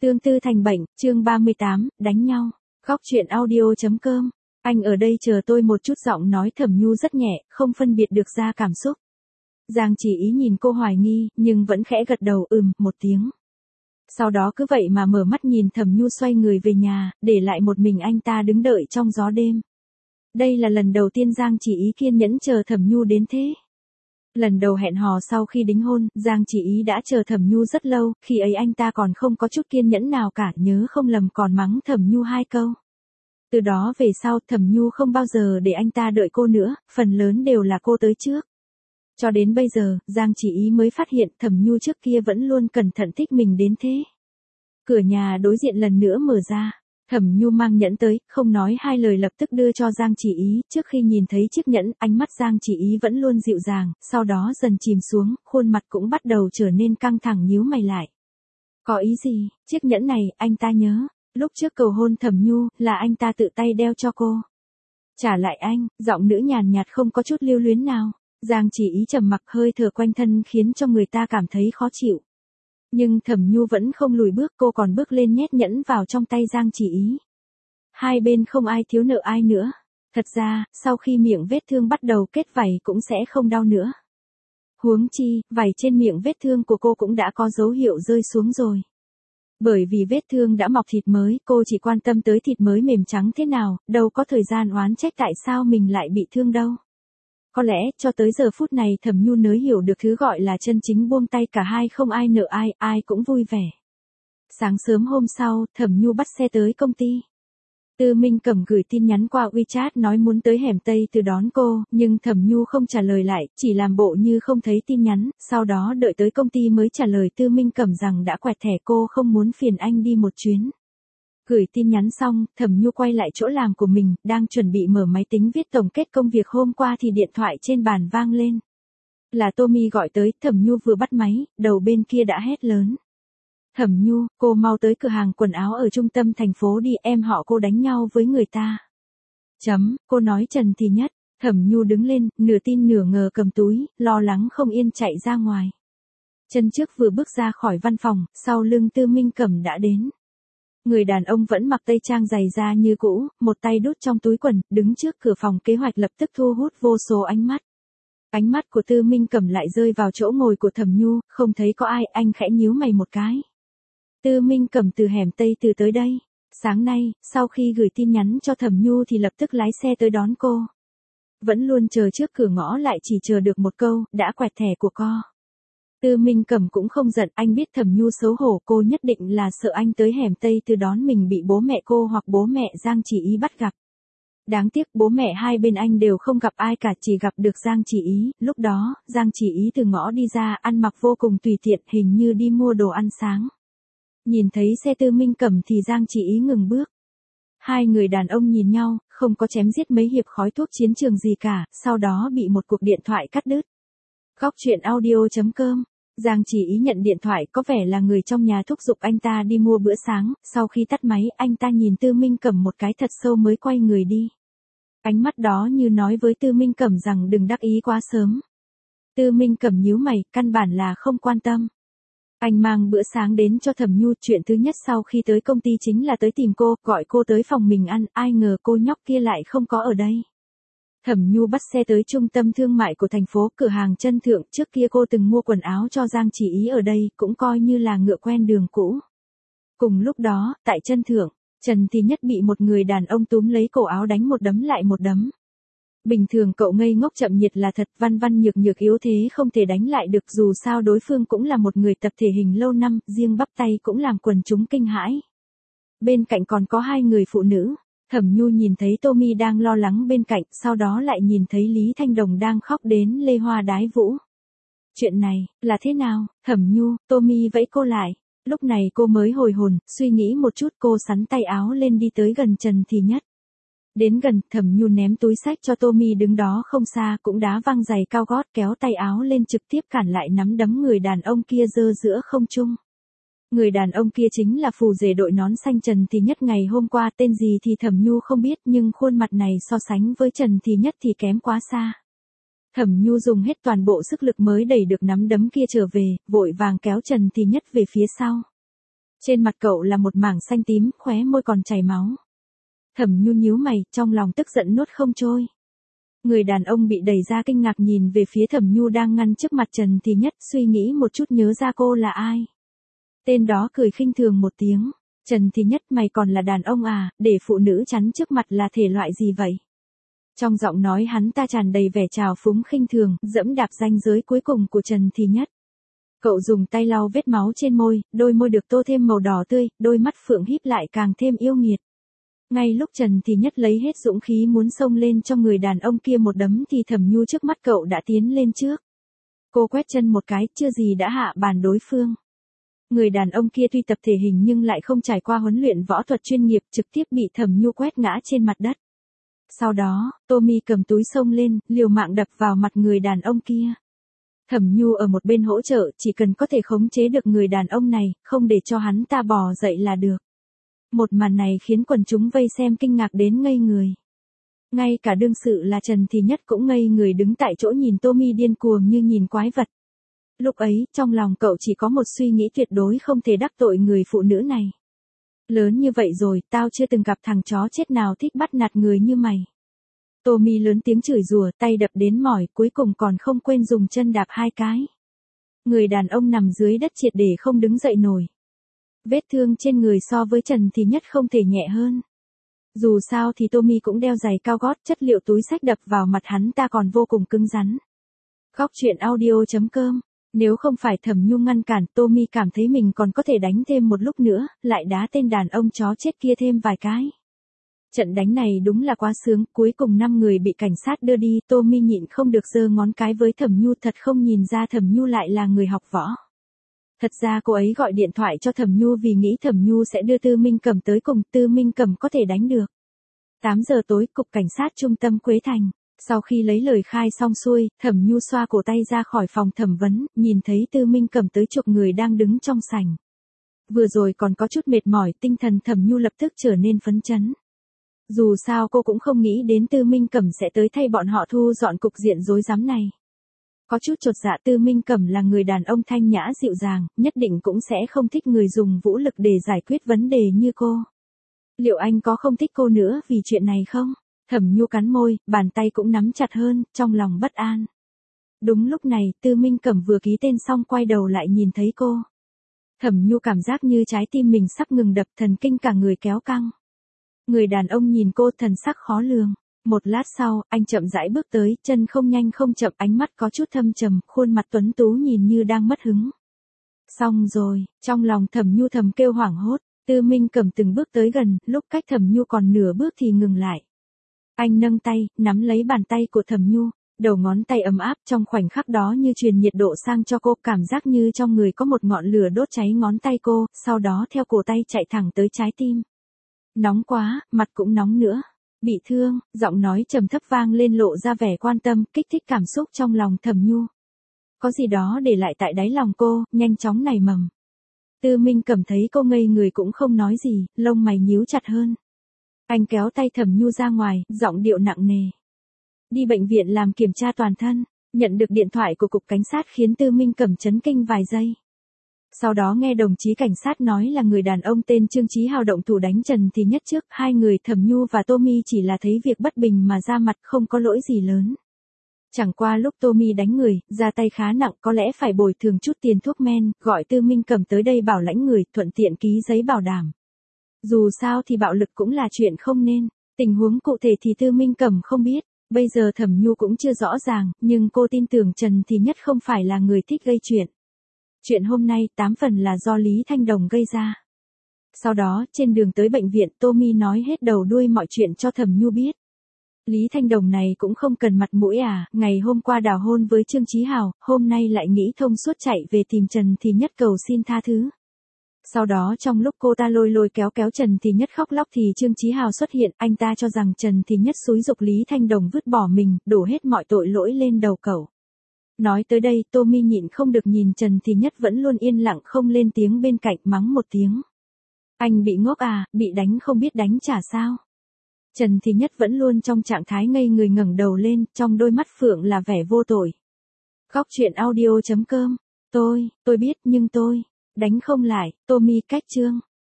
Tương tư thành bệnh, chương 38, đánh nhau. Góc truyện audio.com. Anh ở đây chờ tôi một chút, giọng nói Thẩm Nhu rất nhẹ, không phân biệt được ra cảm xúc. Giang Chỉ Ý nhìn cô hoài nghi, nhưng vẫn khẽ gật đầu một tiếng. Sau đó cứ vậy mà mở mắt nhìn Thẩm Nhu xoay người về nhà, để lại một mình anh ta đứng đợi trong gió đêm. Đây là lần đầu tiên Giang Chỉ Ý kiên nhẫn chờ Thẩm Nhu đến thế. Lần đầu hẹn hò sau khi đính hôn, Giang Chỉ Ý đã chờ Thẩm Nhu rất lâu, khi ấy anh ta còn không có chút kiên nhẫn nào cả, nhớ không lầm còn mắng Thẩm Nhu 2 câu. Từ đó về sau, Thẩm Nhu không bao giờ để anh ta đợi cô nữa, phần lớn đều là cô tới trước. Cho đến bây giờ, Giang Chỉ Ý mới phát hiện Thẩm Nhu trước kia vẫn luôn cẩn thận thích mình đến thế. Cửa nhà đối diện lần nữa mở ra. Thẩm Nhu mang nhẫn tới, không nói hai lời lập tức đưa cho Giang Chỉ Ý, trước khi nhìn thấy chiếc nhẫn, ánh mắt Giang Chỉ Ý vẫn luôn dịu dàng, sau đó dần chìm xuống, khuôn mặt cũng bắt đầu trở nên căng thẳng, nhíu mày lại. Có ý gì? Chiếc nhẫn này, anh ta nhớ, lúc trước cầu hôn Thẩm Nhu, là anh ta tự tay đeo cho cô. Trả lại anh, giọng nữ nhàn nhạt không có chút lưu luyến nào. Giang Chỉ Ý trầm mặc, hơi thở quanh thân khiến cho người ta cảm thấy khó chịu. Nhưng Thẩm Nhu vẫn không lùi bước, cô còn bước lên nhét nhẫn vào trong tay Giang Chỉ Ý. Hai bên không ai thiếu nợ ai nữa. Thật ra, sau khi miệng vết thương bắt đầu kết vảy cũng sẽ không đau nữa. Huống chi, vảy trên miệng vết thương của cô cũng đã có dấu hiệu rơi xuống rồi. Bởi vì vết thương đã mọc thịt mới, cô chỉ quan tâm tới thịt mới mềm trắng thế nào, đâu có thời gian oán trách tại sao mình lại bị thương đâu. Có lẽ, cho tới giờ phút này Thẩm Nhu mới hiểu được thứ gọi là chân chính buông tay, cả hai không ai nợ ai, ai cũng vui vẻ. Sáng sớm hôm sau, Thẩm Nhu bắt xe tới công ty. Tư Minh Cẩm gửi tin nhắn qua WeChat nói muốn tới hẻm Tây Từ đón cô, nhưng Thẩm Nhu không trả lời lại, chỉ làm bộ như không thấy tin nhắn, sau đó đợi tới công ty mới trả lời Tư Minh Cẩm rằng đã quẹt thẻ, cô không muốn phiền anh đi một chuyến. Gửi tin nhắn xong, Thẩm Nhu quay lại chỗ làm của mình, đang chuẩn bị mở máy tính viết tổng kết công việc hôm qua thì điện thoại trên bàn vang lên. Là Tommy gọi tới, Thẩm Nhu vừa bắt máy, đầu bên kia đã hét lớn. Thẩm Nhu, cô mau tới cửa hàng quần áo ở trung tâm thành phố đi, em họ cô đánh nhau với người ta. Cô nói Trần Thì Nhất. Thẩm Nhu đứng lên, nửa tin nửa ngờ cầm túi, lo lắng không yên chạy ra ngoài. Chân trước vừa bước ra khỏi văn phòng, sau lưng Tư Minh Cẩm đã đến. Người đàn ông vẫn mặc tây trang dày da như cũ, một tay đút trong túi quần, đứng trước cửa phòng kế hoạch lập tức thu hút vô số ánh mắt. Ánh mắt của Tư Minh Cẩm lại rơi vào chỗ ngồi của Thẩm Nhu, không thấy có ai, anh khẽ nhíu mày một cái. Tư Minh Cẩm từ hẻm Tây Từ tới đây. Sáng nay, sau khi gửi tin nhắn cho Thẩm Nhu thì lập tức lái xe tới đón cô. Vẫn luôn chờ trước cửa ngõ, lại chỉ chờ được một câu, đã quẹt thẻ của co. Tư Minh Cẩm cũng không giận, anh biết Thẩm Nhu xấu hổ, cô nhất định là sợ anh tới hẻm Tây Từ đón mình bị bố mẹ cô hoặc bố mẹ Giang Chỉ Ý bắt gặp. Đáng tiếc bố mẹ hai bên anh đều không gặp ai cả, chỉ gặp được Giang Chỉ Ý. Lúc đó, Giang Chỉ Ý từ ngõ đi ra, ăn mặc vô cùng tùy tiện, hình như đi mua đồ ăn sáng. Nhìn thấy xe Tư Minh Cẩm thì Giang Chỉ Ý ngừng bước. Hai người đàn ông nhìn nhau, không có chém giết mấy hiệp khói thuốc chiến trường gì cả, sau đó bị một cuộc điện thoại cắt đứt. Góc truyện audio.com. Giang Chỉ Ý nhận điện thoại, có vẻ là người trong nhà thúc giục anh ta đi mua bữa sáng, sau khi tắt máy, anh ta nhìn Tư Minh Cẩm một cái thật sâu mới quay người đi. Ánh mắt đó như nói với Tư Minh Cẩm rằng đừng đắc ý quá sớm. Tư Minh Cẩm nhíu mày, căn bản là không quan tâm. Anh mang bữa sáng đến cho Thẩm Nhu, chuyện thứ nhất sau khi tới công ty chính là tới tìm cô, gọi cô tới phòng mình ăn, ai ngờ cô nhóc kia lại không có ở đây. Thẩm Nhu bắt xe tới trung tâm thương mại của thành phố, cửa hàng Chân Thượng, trước kia cô từng mua quần áo cho Giang Chỉ Ý ở đây, cũng coi như là ngựa quen đường cũ. Cùng lúc đó, tại Chân Thượng, Trần Thì Nhất bị một người đàn ông túm lấy cổ áo đánh một đấm lại một đấm. Bình thường cậu ngây ngốc chậm nhiệt là thật, văn văn nhược nhược yếu thế không thể đánh lại được, dù sao đối phương cũng là một người tập thể hình lâu năm, riêng bắp tay cũng làm quần chúng kinh hãi. Bên cạnh còn có hai người phụ nữ. Thẩm Nhu nhìn thấy Tommy đang lo lắng bên cạnh, sau đó lại nhìn thấy Lý Thanh Đồng đang khóc đến lê hoa đái vũ. Chuyện này, là thế nào? Thẩm Nhu, Tommy vẫy cô lại. Lúc này cô mới hồi hồn, suy nghĩ một chút, cô xắn tay áo lên đi tới gần Trần Thì Nhất. Đến gần, Thẩm Nhu ném túi xách cho Tommy đứng đó không xa, cũng đá văng giày cao gót, kéo tay áo lên trực tiếp cản lại nắm đấm người đàn ông kia giơ giữa không trung. Người đàn ông kia chính là phù rể đội nón xanh Trần Thì Nhất ngày hôm qua, tên gì thì Thẩm Nhu không biết, nhưng khuôn mặt này so sánh với Trần Thì Nhất thì kém quá xa. Thẩm Nhu dùng hết toàn bộ sức lực mới đẩy được nắm đấm kia trở về, vội vàng kéo Trần Thì Nhất về phía sau. Trên mặt cậu là một mảng xanh tím, khóe môi còn chảy máu. Thẩm Nhu nhíu mày, trong lòng tức giận nuốt không trôi. Người đàn ông bị đẩy ra kinh ngạc nhìn về phía Thẩm Nhu đang ngăn trước mặt Trần Thì Nhất, suy nghĩ một chút nhớ ra cô là ai. Tên đó cười khinh thường một tiếng. Trần Thì Nhất, mày còn là đàn ông à, để phụ nữ chắn trước mặt là thể loại gì vậy? Trong giọng nói hắn ta tràn đầy vẻ trào phúng khinh thường, dẫm đạp ranh giới cuối cùng của Trần Thì Nhất. Cậu dùng tay lau vết máu trên môi, đôi môi được tô thêm màu đỏ tươi, đôi mắt phượng híp lại càng thêm yêu nghiệt. Ngay lúc Trần Thì Nhất lấy hết dũng khí muốn xông lên cho người đàn ông kia một đấm thì Thẩm Nhu trước mắt cậu đã tiến lên trước. Cô quét chân một cái, chưa gì đã hạ bàn đối phương. Người đàn ông kia tuy tập thể hình nhưng lại không trải qua huấn luyện võ thuật chuyên nghiệp, trực tiếp bị Thẩm Nhu quét ngã trên mặt đất. Sau đó, Tommy cầm túi xông lên, liều mạng đập vào mặt người đàn ông kia. Thẩm Nhu ở một bên hỗ trợ, chỉ cần có thể khống chế được người đàn ông này, không để cho hắn ta bò dậy là được. Một màn này khiến quần chúng vây xem kinh ngạc đến ngây người. Ngay cả đương sự là Trần Thì Nhất cũng ngây người đứng tại chỗ nhìn Tommy điên cuồng như nhìn quái vật. Lúc ấy, trong lòng cậu chỉ có một suy nghĩ tuyệt đối không thể đắc tội người phụ nữ này. Lớn như vậy rồi, tao chưa từng gặp thằng chó chết nào thích bắt nạt người như mày. Tommy lớn tiếng chửi rủa, tay đập đến mỏi, cuối cùng còn không quên dùng chân đạp 2 cái. Người đàn ông nằm dưới đất triệt để không đứng dậy nổi. Vết thương trên người so với Trần Thì Nhất không thể nhẹ hơn. Dù sao thì Tommy cũng đeo giày cao gót, chất liệu túi xách đập vào mặt hắn ta còn vô cùng cứng rắn. Góc truyện audio.com. Nếu không phải Thẩm Nhu ngăn cản, Tommy cảm thấy mình còn có thể đánh thêm một lúc nữa, lại đá tên đàn ông chó chết kia thêm vài cái. Trận đánh này đúng là quá sướng, cuối cùng 5 người bị cảnh sát đưa đi, Tommy nhịn không được giơ ngón cái với Thẩm Nhu, thật không nhìn ra Thẩm Nhu lại là người học võ. Thật ra cô ấy gọi điện thoại cho Thẩm Nhu vì nghĩ Thẩm Nhu sẽ đưa Tư Minh Cẩm tới cùng, Tư Minh Cẩm có thể đánh được. 8 giờ tối, cục cảnh sát trung tâm Quế Thành. Sau khi lấy lời khai xong xuôi, Thẩm Nhu xoa cổ tay ra khỏi phòng thẩm vấn, nhìn thấy Tư Minh Cẩm tới chục người đang đứng trong sảnh. Vừa rồi còn có chút mệt mỏi, tinh thần Thẩm Nhu lập tức trở nên phấn chấn. Dù sao cô cũng không nghĩ đến Tư Minh Cẩm sẽ tới thay bọn họ thu dọn cục diện rối rắm này. Có chút chột dạ, Tư Minh Cẩm là người đàn ông thanh nhã dịu dàng, nhất định cũng sẽ không thích người dùng vũ lực để giải quyết vấn đề như cô. Liệu anh có không thích cô nữa vì chuyện này không? Thẩm Nhu cắn môi, bàn tay cũng nắm chặt hơn, trong lòng bất an. Đúng lúc này, Tư Minh Cẩm vừa ký tên xong quay đầu lại nhìn thấy cô. Thẩm Nhu cảm giác như trái tim mình sắp ngừng đập, thần kinh cả người kéo căng. Người đàn ông nhìn cô thần sắc khó lường. Một lát sau, anh chậm rãi bước tới, chân không nhanh không chậm, ánh mắt có chút thâm trầm, khuôn mặt tuấn tú nhìn như đang mất hứng. Xong rồi, trong lòng Thẩm Nhu thầm kêu hoảng hốt. Tư Minh Cẩm từng bước tới gần, lúc cách Thẩm Nhu còn nửa bước thì ngừng lại. Anh nâng tay, nắm lấy bàn tay của Thẩm Nhu, đầu ngón tay ấm áp trong khoảnh khắc đó như truyền nhiệt độ sang cho cô, cảm giác như trong người có một ngọn lửa đốt cháy ngón tay cô, sau đó theo cổ tay chạy thẳng tới trái tim. Nóng quá, mặt cũng nóng nữa. Bị thương, giọng nói trầm thấp vang lên lộ ra vẻ quan tâm, kích thích cảm xúc trong lòng Thẩm Nhu. Có gì đó để lại tại đáy lòng cô, nhanh chóng nảy mầm. Tư Minh Cẩm thấy cô ngây người cũng không nói gì, lông mày nhíu chặt hơn. Anh kéo tay Thẩm Nhu ra ngoài, giọng điệu nặng nề. Đi bệnh viện làm kiểm tra toàn thân. Nhận được điện thoại của cục cảnh sát khiến Tư Minh Cẩm chấn kinh vài giây. Sau đó nghe đồng chí cảnh sát nói là người đàn ông tên Trương Chí Hào động thủ đánh Trần Thì Nhất trước, hai người Thẩm Nhu và Tommy chỉ là thấy việc bất bình mà ra mặt, không có lỗi gì lớn. Chẳng qua lúc Tommy đánh người, ra tay khá nặng, có lẽ phải bồi thường chút tiền thuốc men, gọi Tư Minh Cẩm tới đây bảo lãnh người, thuận tiện ký giấy bảo đảm. Dù sao thì bạo lực cũng là chuyện không nên, tình huống cụ thể thì Tư Minh Cẩm không biết, bây giờ Thẩm Nhu cũng chưa rõ ràng, nhưng cô tin tưởng Trần Thì Nhất không phải là người thích gây chuyện. Chuyện hôm nay 8 phần là do Lý Thanh Đồng gây ra. Sau đó, trên đường tới bệnh viện, Tommy nói hết đầu đuôi mọi chuyện cho Thẩm Nhu biết. Lý Thanh Đồng này cũng không cần mặt mũi à, ngày hôm qua đào hôn với Trương Chí Hào, hôm nay lại nghĩ thông suốt chạy về tìm Trần Thì Nhất cầu xin tha thứ. Sau đó trong lúc cô ta lôi kéo Trần Thì Nhất khóc lóc thì Trương Chí Hào xuất hiện, anh ta cho rằng Trần Thì Nhất xúi giục Lý Thanh Đồng vứt bỏ mình, đổ hết mọi tội lỗi lên đầu cậu. Nói tới đây, Tommy nhịn không được nhìn Trần Thì Nhất vẫn luôn yên lặng không lên tiếng bên cạnh, mắng một tiếng. Anh bị ngốc à, bị đánh không biết đánh trả sao? Trần Thì Nhất vẫn luôn trong trạng thái ngây người ngẩng đầu lên, trong đôi mắt phượng là vẻ vô tội. Góc truyện audio.com. Tôi biết nhưng tôi Đánh không lại, Tommy cách chương.